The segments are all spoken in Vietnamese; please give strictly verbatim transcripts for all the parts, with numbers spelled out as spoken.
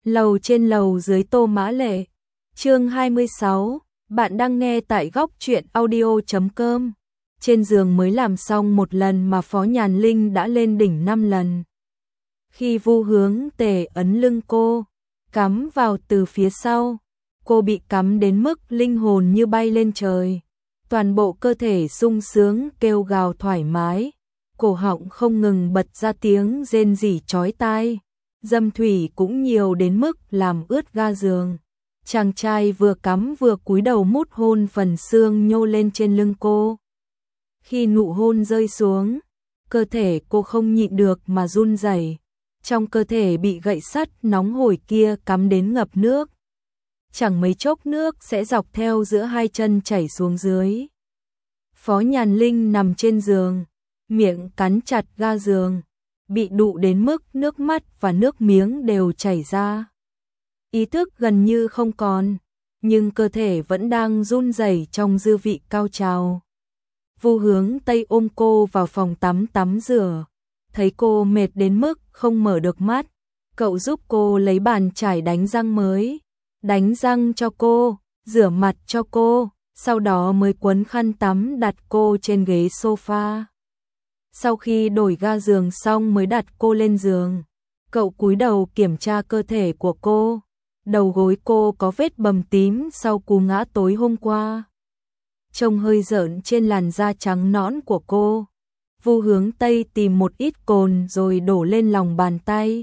Lầu trên lầu dưới Tô Mã Lệ. Chương hai mươi sáu, bạn đang nghe tại góc truyện audio chấm com. Trên giường mới làm xong một lần mà Phó Nhàn Linh đã lên đỉnh năm lần. Khi Vu Hướng Tề ấn lưng cô, cắm vào từ phía sau, cô bị cắm đến mức linh hồn như bay lên trời. Toàn bộ cơ thể sung sướng kêu gào thoải mái, cổ họng không ngừng bật ra tiếng rên rỉ chói tai. Dâm thủy cũng nhiều đến mức làm ướt ga giường. Chàng trai vừa cắm vừa cúi đầu mút hôn phần xương nhô lên trên lưng cô. Khi nụ hôn rơi xuống, cơ thể cô không nhịn được mà run rẩy. Trong cơ thể bị gậy sắt nóng hổi kia cắm đến ngập nước. Chẳng mấy chốc nước sẽ dọc theo giữa hai chân chảy xuống dưới. Phó Nhàn Linh nằm trên giường, miệng cắn chặt ga giường, bị đụ đến mức nước mắt và nước miếng đều chảy ra. Ý thức gần như không còn, nhưng cơ thể vẫn đang run rẩy trong dư vị cao trào. Vu Hướng Tây ôm cô vào phòng tắm tắm rửa, thấy cô mệt đến mức không mở được mắt, cậu giúp cô lấy bàn chải đánh răng mới, đánh răng cho cô, rửa mặt cho cô, sau đó mới quấn khăn tắm đặt cô trên ghế sofa. Sau khi đổi ga giường xong mới đặt cô lên giường, cậu cúi đầu kiểm tra cơ thể của cô. Đầu gối cô có vết bầm tím sau cú ngã tối hôm qua, trông hơi rợn trên làn da trắng nõn của cô. Vu Hướng Tây tìm một ít cồn rồi đổ lên lòng bàn tay,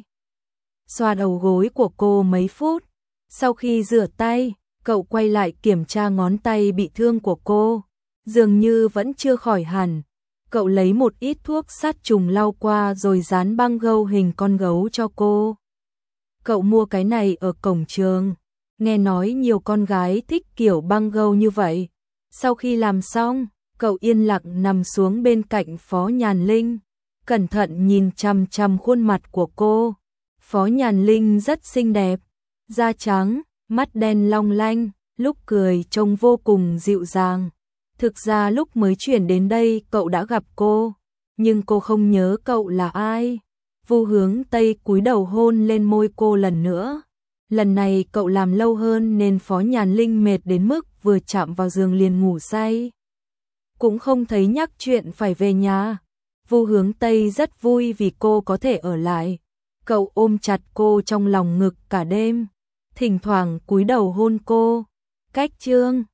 xoa đầu gối của cô mấy phút. Sau khi rửa tay, cậu quay lại kiểm tra ngón tay bị thương của cô, dường như vẫn chưa khỏi hẳn. Cậu lấy một ít thuốc sát trùng lau qua rồi dán băng gâu hình con gấu cho cô. Cậu mua cái này ở cổng trường, nghe nói nhiều con gái thích kiểu băng gâu như vậy. Sau khi làm xong, cậu yên lặng nằm xuống bên cạnh Phó Nhàn Linh, cẩn thận nhìn chằm chằm khuôn mặt của cô. Phó Nhàn Linh rất xinh đẹp, da trắng, mắt đen long lanh, lúc cười trông vô cùng dịu dàng. Thực ra lúc mới chuyển đến đây cậu đã gặp cô, nhưng cô không nhớ cậu là ai. Vu Hướng Tây cúi đầu hôn lên môi cô lần nữa. Lần này cậu làm lâu hơn nên Phó Nhàn Linh mệt đến mức vừa chạm vào giường liền ngủ say. Cũng không thấy nhắc chuyện phải về nhà. Vu Hướng Tây rất vui vì cô có thể ở lại. Cậu ôm chặt cô trong lòng ngực cả đêm, thỉnh thoảng cúi đầu hôn cô. Cách chương